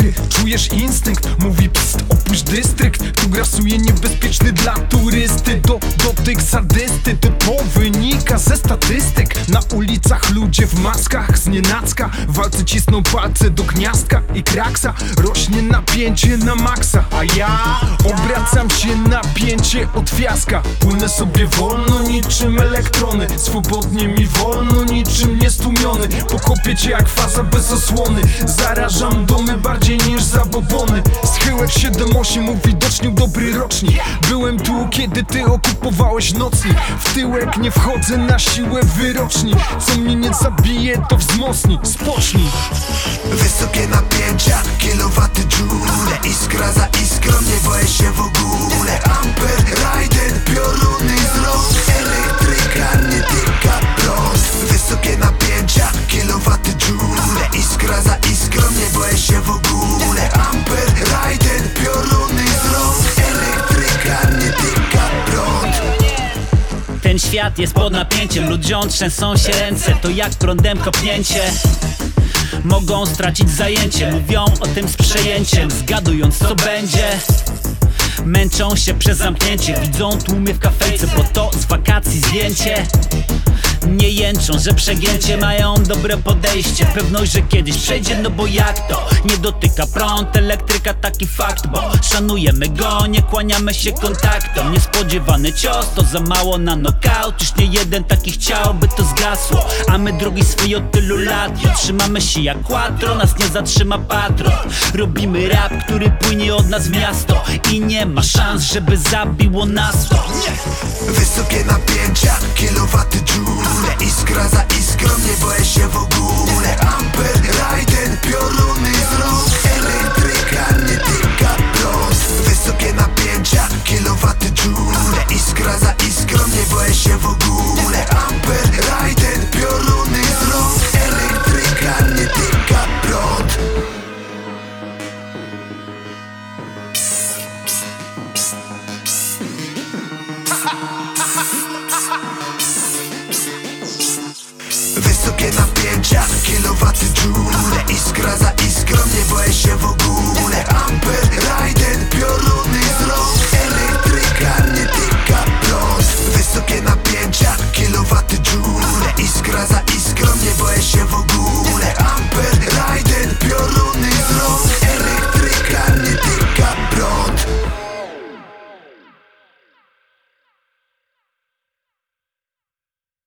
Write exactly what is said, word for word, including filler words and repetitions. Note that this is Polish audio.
Ty czujesz instynkt, mówi pst, opuść dystrykt. Tu grasuje niebezpieczny dla turysty do, dotyk sadysty, to wynika ze statystyk. Na ulicach ludzie w maskach znienacka, walcy cisną palce do gniazdka i kraksa. Rośnie napięcie na maksa, a ja obracam się na pięcie od fiaska. Płynę sobie wolno niczym elektrony, swobodnie mi wolno niczym niestłumiony. Pokopię cię jak faza bez osłony, zarażam domy bardziej niż zabobony. Schyłek siedem osiem uwidocznił dobry rocznik. Byłem tu kiedy ty okupowałeś nocnik. W tyłek nie wchodzę na siłę wyroczni. Co mnie nie zabije to wzmocni, spocznij. Wysokie napięcia, kilowaty dżule, iskra za iskrą, nie boję się w ogóle. Amper, Raiden, pioruny z rąk, elektryka nie tyka prąd. Wysokie napięcia, kilowaty dżule, iskra za iskrą, nie boję się w ogóle. Amper, Raiden, pioruny z rąk, elektryka nie tyka prąd. Ten świat jest pod napięciem, ludziom trzęsą się ręce, to jak prądem kopnięcie. Mogą stracić zajęcie, mówią o tym z przejęciem, zgadując co będzie. Męczą się przez zamknięcie, widzą tłumy w kafejce, bo to z wakacji zdjęcie. Nie jęczą, że przegięcie, mają dobre podejście, pewność, że kiedyś przejdzie, no bo jak to? Nie dotyka prąd, elektryka, taki fakt, bo szanujemy go, nie kłaniamy się kontaktom. Niespodziewany cios, to za mało na knockout, już nie jeden taki chciał, by to zgasło. A my drogi swój od tylu lat i trzymamy się jak quattro, nas nie zatrzyma patron. Robimy rap, który płynie od nas w miasto i nie ma szans, żeby zabiło nas to. Wysokie napięcia, kilowaty dżule, iskra za iskrą, nie boję się w ogóle. Amper, Raiden, pioruny z rąk, elektryka nie tyka prąd. Wysokie napięcia, kilowaty dżule, iskra za iskrą, nie boję się w ogóle. Amper, Raiden, pioruny z rąk, elektryka nie tyka prąd. Wysokie napięcia, kilowaty dżule, iskra za iskrą, nie boję się w ogóle. Amper, Raiden, pioruny z rąk, elektryka